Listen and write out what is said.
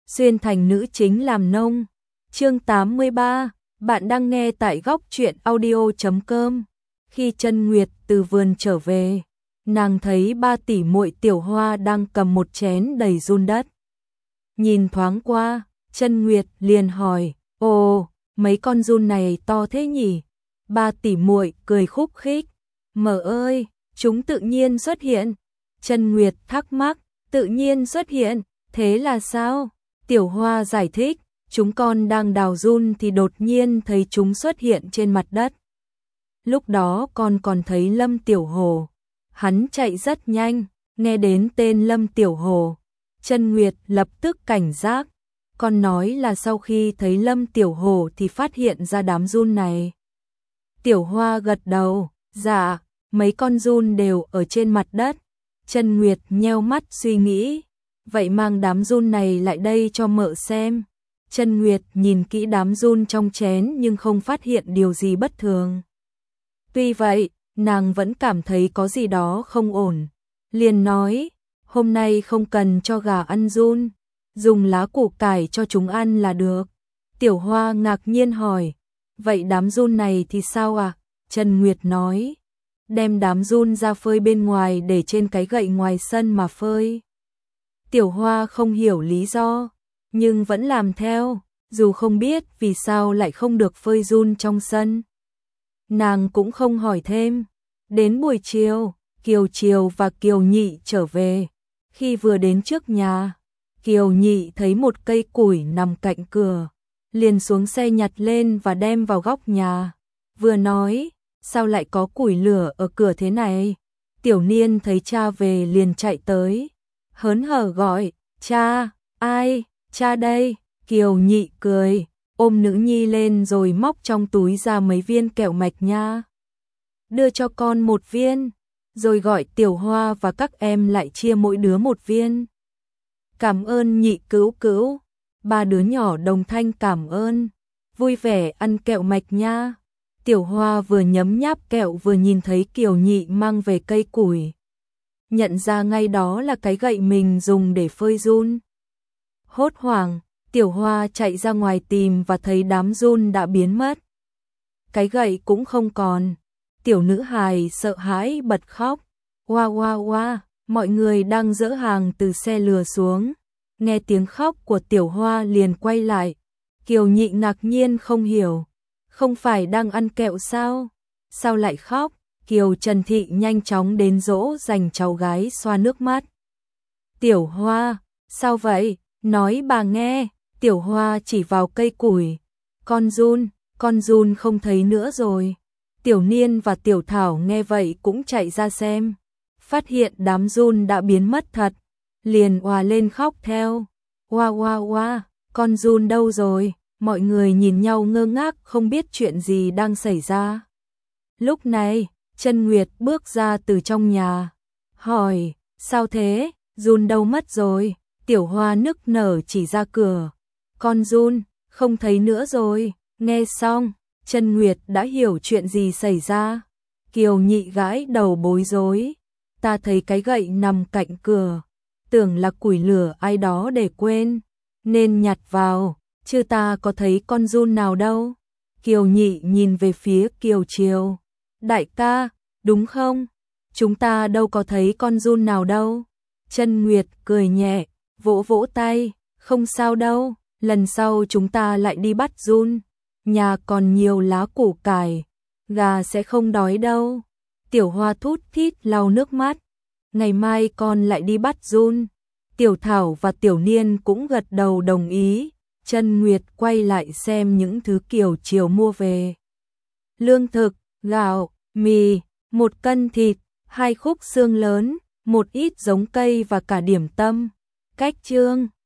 xuyên thành nữ chính làm nông. Chương 83, bạn đang nghe tại góc truyện audio.com. Khi Chân Nguyệt từ vườn trở về, nàng thấy ba tỷ muội Tiểu Hoa đang cầm một chén đầy giun đất. Nhìn thoáng qua, Chân Nguyệt liền hỏi, ồ, mấy con giun này to thế nhỉ? Ba tỷ muội cười khúc khích, mợ ơi, chúng tự nhiên xuất hiện. Chân Nguyệt thắc mắc, tự nhiên xuất hiện, thế là sao? Tiểu Hoa giải thích, chúng con đang đào giun thì đột nhiên thấy chúng xuất hiện trên mặt đất. Lúc đó con còn thấy Lâm Tiểu Hồ, hắn chạy rất nhanh, nghe đến tên Lâm Tiểu Hồ, Chân Nguyệt lập tức cảnh giác. Con nói là sau khi thấy Lâm Tiểu Hồ thì phát hiện ra đám giun này. Tiểu Hoa gật đầu, dạ, mấy con giun đều ở trên mặt đất. Chân Nguyệt nheo mắt suy nghĩ, vậy mang đám giun này lại đây cho mợ xem. Chân Nguyệt nhìn kỹ đám giun trong chén nhưng không phát hiện điều gì bất thường. Tuy vậy, nàng vẫn cảm thấy có gì đó không ổn. Liền nói, hôm nay không cần cho gà ăn giun, dùng lá củ cải cho chúng ăn là được. Tiểu Hoa ngạc nhiên hỏi, vậy đám giun này thì sao à? Chân Nguyệt nói, đem đám giun ra phơi bên ngoài để trên cái gậy ngoài sân mà phơi. Tiểu Hoa không hiểu lý do, nhưng vẫn làm theo, dù không biết vì sao lại không được phơi giun trong sân. Nàng cũng không hỏi thêm. Đến buổi chiều, Kiều Triều và Kiều Nhị trở về. Khi vừa đến trước nhà, Kiều Nhị thấy một cây củi nằm cạnh cửa, liền xuống xe nhặt lên và đem vào góc nhà. Vừa nói, sao lại có củi lửa ở cửa thế này? Tiểu Niên thấy cha về liền chạy tới, hớn hở gọi, cha, ai, cha đây. Kiều Nhị cười, ôm nữ nhi lên rồi móc trong túi ra mấy viên kẹo mạch nha. Đưa cho con một viên, rồi gọi Tiểu Hoa và các em lại chia mỗi đứa một viên. Cảm ơn Nhị cữu cữu. Ba đứa nhỏ đồng thanh cảm ơn, vui vẻ ăn kẹo mạch nha. Tiểu Hoa vừa nhấm nháp kẹo vừa nhìn thấy Kiều Nhị mang về cây củi, nhận ra ngay đó là cái gậy mình dùng để phơi giun. Hốt hoảng, Tiểu Hoa chạy ra ngoài tìm và thấy đám giun đã biến mất. Cái gậy cũng không còn. Tiểu nữ hài sợ hãi bật khóc. Oa oa oa, mọi người đang dỡ hàng từ xe lừa xuống. Nghe tiếng khóc của Tiểu Hoa liền quay lại. Kiều Nhị ngạc nhiên không hiểu. Không phải đang ăn kẹo sao? Sao lại khóc? Kiều Trần Thị nhanh chóng đến dỗ dành cháu gái xoa nước mắt. Tiểu Hoa, sao vậy? Nói bà nghe. Tiểu Hoa chỉ vào cây củi. Con giun không thấy nữa rồi. Tiểu Niên và Tiểu Thảo nghe vậy cũng chạy ra xem. Phát hiện đám giun đã biến mất thật. Liền òa lên khóc theo. Oa oa oa, con giun đâu rồi? Mọi người nhìn nhau ngơ ngác không biết chuyện gì đang xảy ra. Lúc này, Chân Nguyệt bước ra từ trong nhà. Hỏi, sao thế? Giun đâu mất rồi? Tiểu Hoa nức nở chỉ ra cửa. Con giun, không thấy nữa rồi. Nghe xong, Chân Nguyệt đã hiểu chuyện gì xảy ra. Kiều Nhị gãi đầu bối rối. Ta thấy cái gậy nằm cạnh cửa, tưởng là củi lửa ai đó để quên, nên nhặt vào, chứ ta có thấy con giun nào đâu. Kiều Nhị nhìn về phía Kiều Triều. Đại ca, đúng không? Chúng ta đâu có thấy con giun nào đâu. Chân Nguyệt cười nhẹ, vỗ vỗ tay, không sao đâu, lần sau chúng ta lại đi bắt giun. Nhà còn nhiều lá củ cải, gà sẽ không đói đâu. Tiểu Hoa thút thít lau nước mắt. Ngày mai con lại đi bắt giun. Tiểu Thảo và Tiểu Niên cũng gật đầu đồng ý. Chân Nguyệt quay lại xem những thứ Kiều Triều mua về. Lương thực, gạo, mì, 1 cân thịt, 2 khúc xương lớn, một ít giống cây và cả điểm tâm. Cách chương